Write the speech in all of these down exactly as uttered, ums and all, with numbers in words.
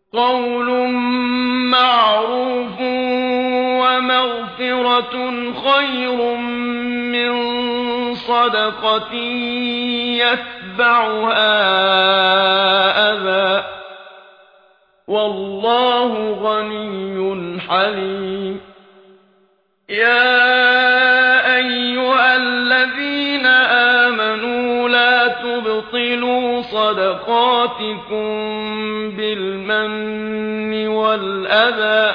قَوْلٌ مَّعْرُوفٌ وَمَغْفِرَةٌ خَيْرٌ مِّن صَدَقَةٍ يَتْبَعُهَا أَذًى ۗ وَاللَّهُ غَنِيٌّ حَلِيمٌ. يَا أَيُّهَا الَّذِينَ آمَنُوا لَا تُبْطِلُوا صَدَقَاتِكُم بِالْمَنِّ وَالْأَذَىٰ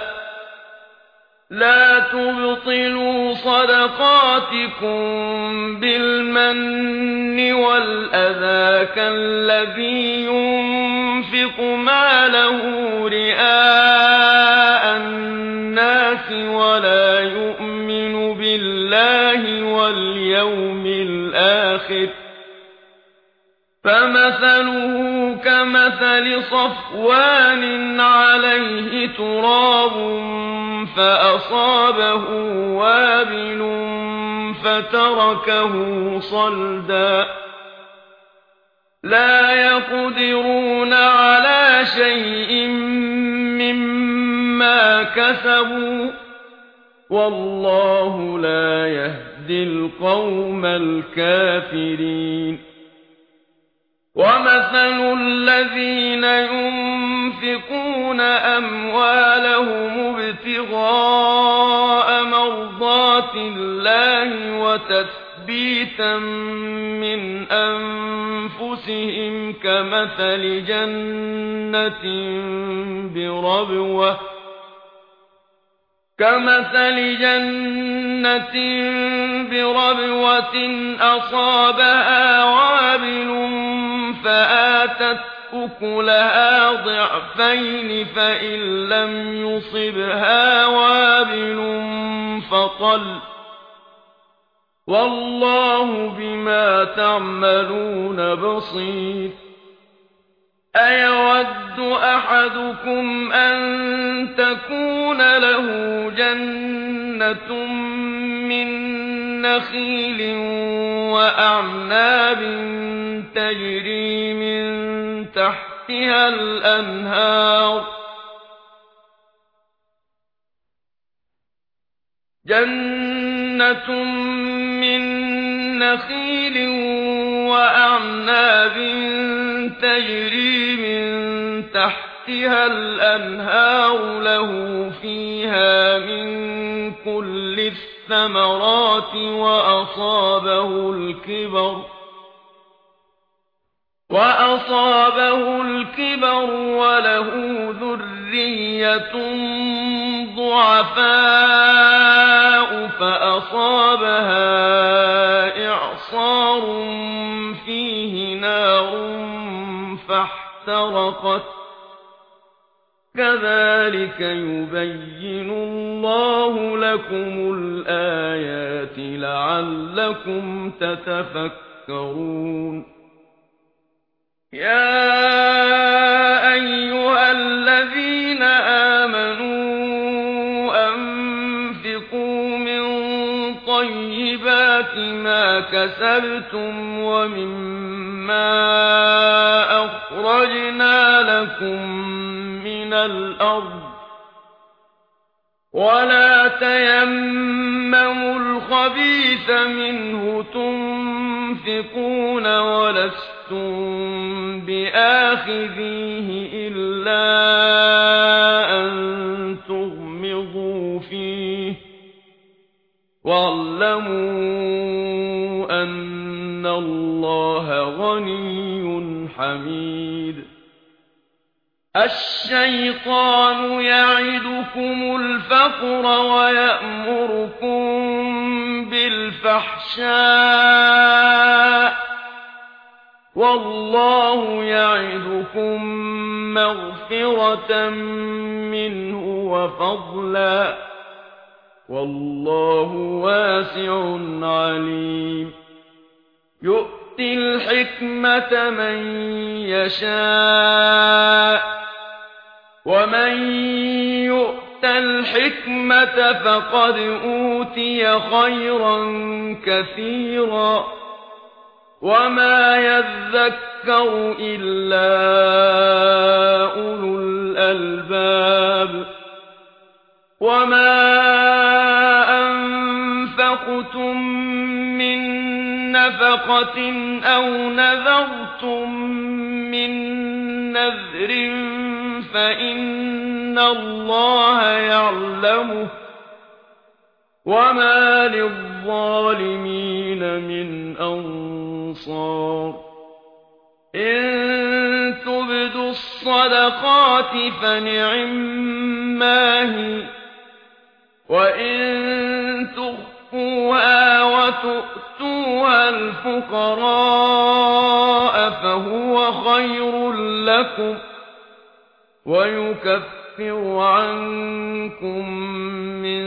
لا تبطلوا صدقاتكم بالمن والأذى كالذي ينفق ماله رئاء الناس ولا يؤمن بالله واليوم الآخر، فمثله كمثل صفوان عليه تراب فأصابه وابل فتركه صلدا، لا يقدرون على شيء مما كسبوا، والله لا يهدي القوم الكافرين. وَمَثَلُ الَّذِينَ يُنفِقُونَ أَمْوَالَهُمُ ابْتِغَاءَ مَرْضَاتِ اللَّهِ وَتَثْبِيتًا مِّنْ أَنفُسِهِمْ كَمَثَلِ جَنَّةٍ بِرَبْوَةٍ كَمَثَلِ جَنَّةٍ بِرَبْوَةٍ أَصَابَهَا وَابِلٌ فَآتَتْ أُكُلَهَا ضِعْفَيْنِ فَإِن لَّمْ يُصِبْهَا وَابِلٌ فَطَلٌّ، وَاللَّهُ بِمَا تَعْمَلُونَ بَصِيرٌ. أَيَوَدُّ أَحَدُكُمْ أَن تَكُونَ لَهُ جَنَّةٌ مِّن نَّخِيلٍ وَأَعْنَابٍ تَجْرِي مِن تَحْتِهَا الْأَنْهَارُ جَنَّةٌ مِّن نَّخِيلٍ وَأَعْنَابٍ تَجْرِي مِن تَحْتِهَا الْأَنْهَارُ لَهُ فِيهَا مِن كُلِّ الثَّمَرَاتِ وَأَصَابَهُ الْكِبَرُ وَأَصَابَهُ الْكِبَرُ وَلَهُ ذُرِّيَّةٌ ضُعَفَاءُ فَأَصَابَهَا إِعْصَارٌ فِيهِ نَارٌ فَاحْتَرَقَتْ ۗ كَذَٰلِكَ يُبَيِّنُ اللَّهُ لَكُمُ الْآيَاتِ لَعَلَّكُمْ تَتَفَكَّرُونَ. يَا أَيُّهَا الَّذِينَ آمَنُوا أَنفِقُوا مِن طَيِّبَاتِ مَا كَسَبْتُمْ وَمِمَّا أَخْرَجْنَا لَكُم مِّنَ الْأَرْضِ، وَلَا تَيَمَّمُوا الْخَبِيثَ مِنْهُ تُنفِقُونَ وَلَسْتُم بِآخِذِيهِ إِلَّا أَن تُغْمِضُوا فِيهِ، وَاعْلَمُوا أَنَّ اللَّهَ غَنِيٌّ حَمِيدٌ. الشَّيْطَانُ يَعِدُكُمُ الْفَقْرَ وَيَأْمُرُكُم بِالْفَحْشَاءِ، وَاللَّهُ يَعِدُكُم مَّغْفِرَةً مِّنْهُ وَفَضْلًا، وَاللَّهُ وَاسِعٌ عَلِيمٌ. يُؤْتِي الْحِكْمَةَ مَن يَشَاءُ، وَمَن يُؤْتَ الْحِكْمَةَ فَقَدْ أُوتِيَ خَيْرًا كَثِيرًا، وَمَا يَذَّكَّرُ إِلَّا أُولُو الْأَلْبَابِ. الألباب وما أنفقتم من نفقة أو نذرتم من نذر فإن الله يعلمه وما للظالمين من أنصار إن تبدوا الصدقات فنعما هي وإن تخفوها وتؤتوها الفقراء فهو خير لكم ويكفر عنكم من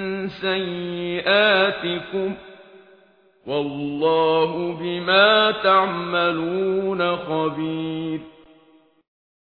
سيئاتكم والله بما تعملون خبير